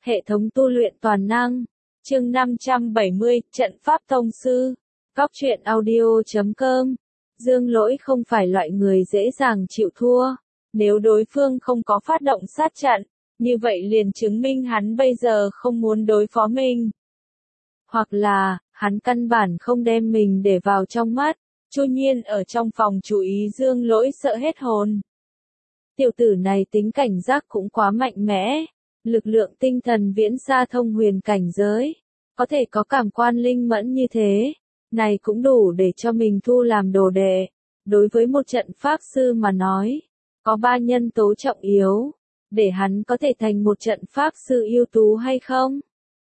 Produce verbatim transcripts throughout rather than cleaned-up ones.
Hệ thống tu luyện toàn năng. Chương năm trăm bảy mươi, Trận pháp tông sư. Góc truyện audio chấm com. Dương Lỗi không phải loại người dễ dàng chịu thua. Nếu đối phương không có phát động sát trận, như vậy liền chứng minh hắn bây giờ không muốn đối phó mình. Hoặc là, hắn căn bản không đem mình để vào trong mắt. Chu Nhiên ở trong phòng chú ý Dương Lỗi sợ hết hồn. Tiểu tử này tính cảnh giác cũng quá mạnh mẽ. Lực lượng tinh thần viễn xa thông huyền cảnh giới. Có thể có cảm quan linh mẫn như thế. Này cũng đủ để cho mình thu làm đồ đệ. Đối với một trận pháp sư mà nói. Có ba nhân tố trọng yếu. Để hắn có thể thành một trận pháp sư ưu tú hay không?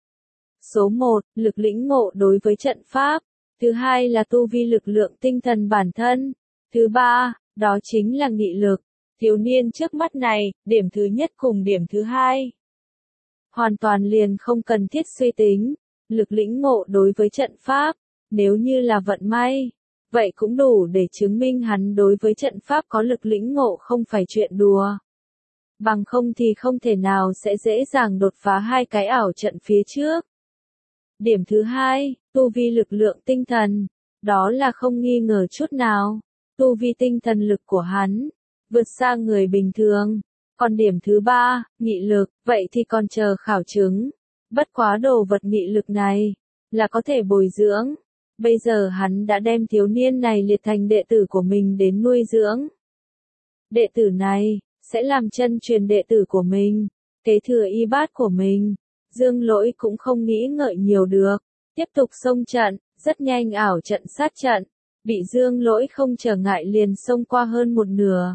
Số một, lực lĩnh ngộ đối với trận pháp. Thứ hai là tu vi lực lượng tinh thần bản thân. Thứ ba, đó chính là nghị lực. Thiếu niên trước mắt này, điểm thứ nhất cùng điểm thứ hai. Hoàn toàn liền không cần thiết suy tính. Lực lĩnh ngộ đối với trận pháp. Nếu như là vận may, vậy cũng đủ để chứng minh hắn đối với trận pháp có lực lĩnh ngộ không phải chuyện đùa. Bằng không thì không thể nào sẽ dễ dàng đột phá hai cái ảo trận phía trước. Điểm thứ hai, tu vi lực lượng tinh thần. Đó là không nghi ngờ chút nào. Tu vi tinh thần lực của hắn vượt xa người bình thường. Còn điểm thứ ba, nghị lực, vậy thì còn chờ khảo chứng. Bất quá đồ vật nghị lực này là có thể bồi dưỡng. Bây giờ hắn đã đem thiếu niên này liệt thành đệ tử của mình đến nuôi dưỡng. Đệ tử này sẽ làm chân truyền đệ tử của mình, kế thừa y bát của mình. Dương Lỗi cũng không nghĩ ngợi nhiều được. Tiếp tục xông trận, rất nhanh ảo trận sát trận. Bị Dương Lỗi không trở ngại liền xông qua hơn một nửa.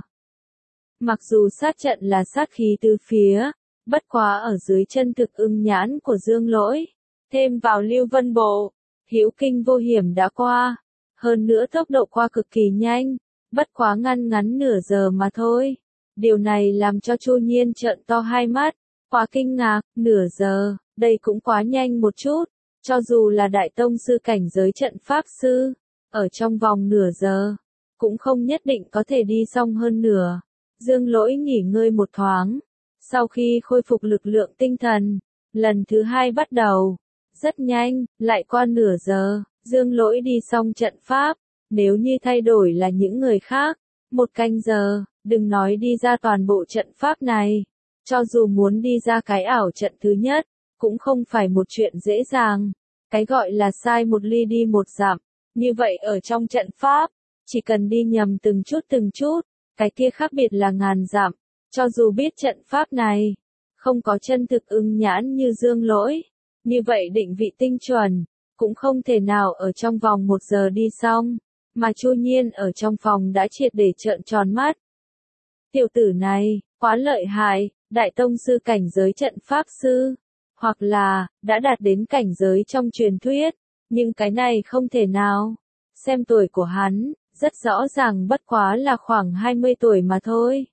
Mặc dù sát trận là sát khí tứ phía, bất quá ở dưới chân thực ưng nhãn của Dương Lỗi. Thêm vào Lưu Vân Bộ, hữu kinh vô hiểm đã qua. Hơn nữa tốc độ qua cực kỳ nhanh, bất quá ngăn ngắn nửa giờ mà thôi. Điều này làm cho Chu Nhiên trợn to hai mắt. Quá kinh ngạc, nửa giờ, đây cũng quá nhanh một chút. Cho dù là đại tông sư cảnh giới trận pháp sư, ở trong vòng nửa giờ, cũng không nhất định có thể đi xong hơn nửa. Dương Lỗi nghỉ ngơi một thoáng. Sau khi khôi phục lực lượng tinh thần, lần thứ hai bắt đầu. Rất nhanh, lại qua nửa giờ, Dương Lỗi đi xong trận pháp. Nếu như thay đổi là những người khác, một canh giờ, đừng nói đi ra toàn bộ trận pháp này. Cho dù muốn đi ra cái ảo trận thứ nhất, cũng không phải một chuyện dễ dàng. Cái gọi là sai một ly đi một dặm. Như vậy ở trong trận pháp, chỉ cần đi nhầm từng chút từng chút, cái kia khác biệt là ngàn dặm. Cho dù biết trận pháp này không có chân thực ưng nhãn như Dương Lỗi, như vậy định vị tinh chuẩn, cũng không thể nào ở trong vòng một giờ đi xong. Mà Chu Nhiên ở trong phòng đã triệt để trợn tròn mắt. Tiểu tử này, quá lợi hại, đại tông sư cảnh giới trận pháp sư. Hoặc là, đã đạt đến cảnh giới trong truyền thuyết. Nhưng cái này không thể nào. Xem tuổi của hắn, rất rõ ràng bất quá là khoảng hai mươi tuổi mà thôi.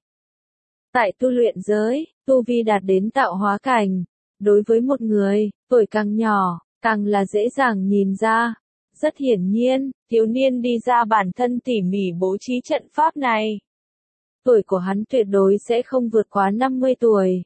Tại tu luyện giới, tu vi đạt đến tạo hóa cảnh. Đối với một người, tuổi càng nhỏ, càng là dễ dàng nhìn ra. Rất hiển nhiên, thiếu niên đi ra bản thân tỉ mỉ bố trí trận pháp này. Tuổi của hắn tuyệt đối sẽ không vượt quá năm mươi tuổi.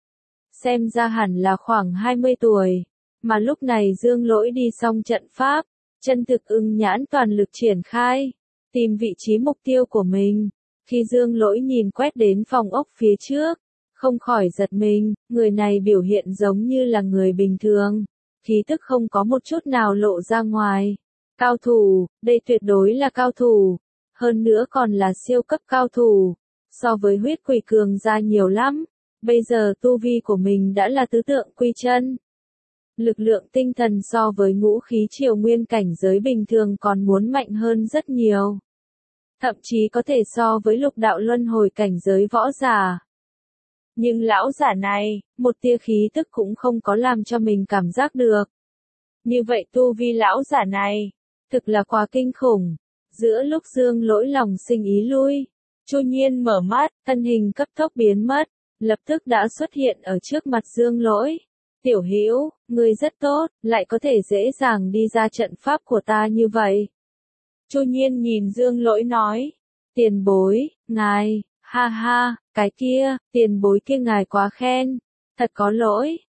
Xem ra hẳn là khoảng hai mươi tuổi. Mà lúc này Dương Lỗi đi xong trận pháp, chân thực ưng nhãn toàn lực triển khai, tìm vị trí mục tiêu của mình. Khi Dương Lỗi nhìn quét đến phòng ốc phía trước, không khỏi giật mình, người này biểu hiện giống như là người bình thường. Khí tức không có một chút nào lộ ra ngoài. Cao thủ, đây tuyệt đối là cao thủ. Hơn nữa còn là siêu cấp cao thủ. So với huyết quỷ cường ra nhiều lắm. Bây giờ tu vi của mình đã là tứ tượng quy chân. Lực lượng tinh thần so với ngũ khí triều nguyên cảnh giới bình thường còn muốn mạnh hơn rất nhiều. Thậm chí có thể so với lục đạo luân hồi cảnh giới võ giả. Nhưng lão giả này, một tia khí tức cũng không có làm cho mình cảm giác được. Như vậy tu vi lão giả này, thực là quá kinh khủng. Giữa lúc Dương Lỗi lòng sinh ý lui, Chu Nhiên mở mắt, thân hình cấp tốc biến mất, lập tức đã xuất hiện ở trước mặt Dương Lỗi. Tiểu Hữu, ngươi rất tốt, lại có thể dễ dàng đi ra trận pháp của ta như vậy. Chu Nhiên nhìn Dương Lỗi nói, tiền bối, ngài, ha ha, cái kia, tiền bối kia ngài quá khen, thật có lỗi,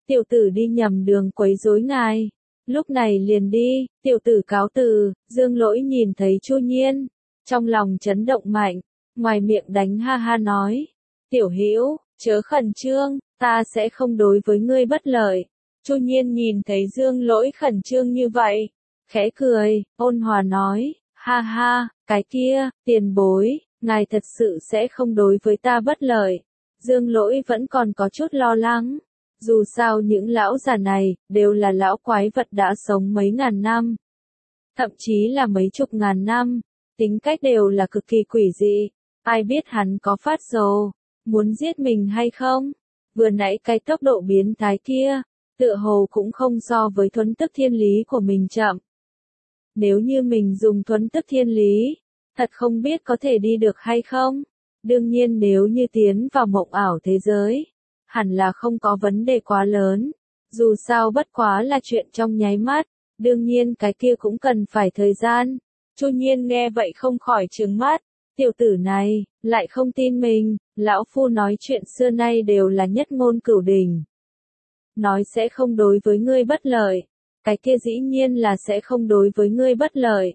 tiểu tử đi nhầm đường quấy rối ngài. Lúc này liền đi, tiểu tử cáo từ. Dương Lỗi nhìn thấy Chu Nhiên, trong lòng chấn động mạnh, ngoài miệng đánh ha ha nói, tiểu hữu, chớ khẩn trương, ta sẽ không đối với ngươi bất lợi. Chu Nhiên nhìn thấy Dương Lỗi khẩn trương như vậy, khẽ cười, ôn hòa nói, ha ha, cái kia, tiền bối, ngài thật sự sẽ không đối với ta bất lợi. Dương Lỗi vẫn còn có chút lo lắng. Dù sao những lão già này, đều là lão quái vật đã sống mấy ngàn năm. Thậm chí là mấy chục ngàn năm. Tính cách đều là cực kỳ quỷ dị. Ai biết hắn có phát rồ, muốn giết mình hay không? Vừa nãy cái tốc độ biến thái kia, tựa hồ cũng không so với thuấn tức thiên lý của mình chậm. Nếu như mình dùng thuấn tức thiên lý, thật không biết có thể đi được hay không? Đương nhiên nếu như tiến vào mộng ảo thế giới, hẳn là không có vấn đề quá lớn. Dù sao bất quá là chuyện trong nháy mắt, đương nhiên cái kia cũng cần phải thời gian. Chu Nhiên nghe vậy không khỏi trừng mắt, tiểu tử này, lại không tin mình, lão phu nói chuyện xưa nay đều là nhất ngôn cửu đình. Nói sẽ không đối với ngươi bất lợi, cái kia dĩ nhiên là sẽ không đối với ngươi bất lợi.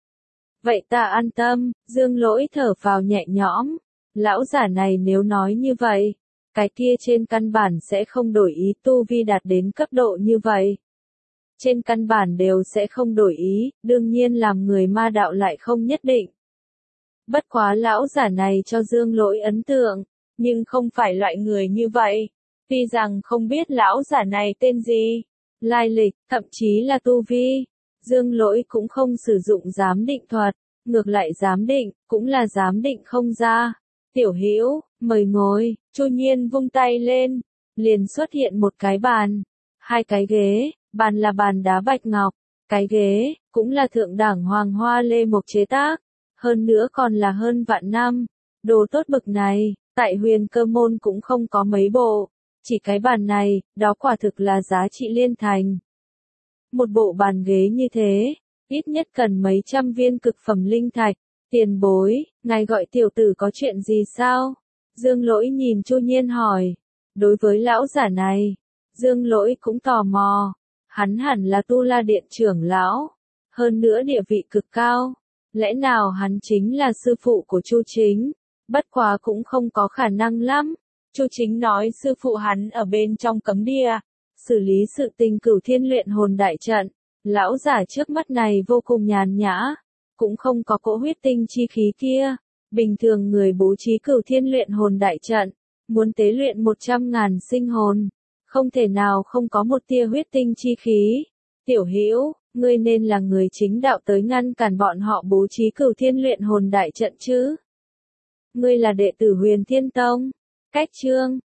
Vậy ta an tâm, Dương Lỗi thở vào nhẹ nhõm, lão giả này nếu nói như vậy, cái kia trên căn bản sẽ không đổi ý tu vi đạt đến cấp độ như vậy. Trên căn bản đều sẽ không đổi ý, đương nhiên làm người ma đạo lại không nhất định. Bất quá lão giả này cho Dương Lỗi ấn tượng, nhưng không phải loại người như vậy. Tuy rằng không biết lão giả này tên gì, lai lịch, thậm chí là tu vi, Dương Lỗi cũng không sử dụng giám định thuật, ngược lại giám định, cũng là giám định không ra. Tiểu hữu, mời ngồi. Chu Nhiên vung tay lên, liền xuất hiện một cái bàn, hai cái ghế, bàn là bàn đá bạch ngọc, cái ghế, cũng là thượng đẳng hoàng hoa lê mộc chế tác, hơn nữa còn là hơn vạn năm. Đồ tốt bực này, tại Huyền Cơ môn cũng không có mấy bộ, chỉ cái bàn này, đó quả thực là giá trị liên thành. Một bộ bàn ghế như thế, ít nhất cần mấy trăm viên cực phẩm linh thạch. Tiền bối, ngài gọi tiểu tử có chuyện gì sao? Dương Lỗi nhìn Chu Nhiên hỏi. Đối với lão giả này, Dương Lỗi cũng tò mò. Hắn hẳn là Tu La Điện trưởng lão, hơn nữa địa vị cực cao. Lẽ nào hắn chính là sư phụ của Chu Chính? Bất quá cũng không có khả năng lắm. Chu Chính nói sư phụ hắn ở bên trong cấm địa, xử lý sự tình Cửu Thiên luyện hồn đại trận. Lão giả trước mắt này vô cùng nhàn nhã, cũng không có cỗ huyết tinh chi khí kia. Bình thường người bố trí Cửu Thiên luyện hồn đại trận, muốn tế luyện một trăm ngàn sinh hồn, không thể nào không có một tia huyết tinh chi khí. Tiểu hữu, ngươi nên là người chính đạo tới ngăn cản bọn họ bố trí Cửu Thiên luyện hồn đại trận chứ? Ngươi là đệ tử Huyền Thiên Tông? Cách chương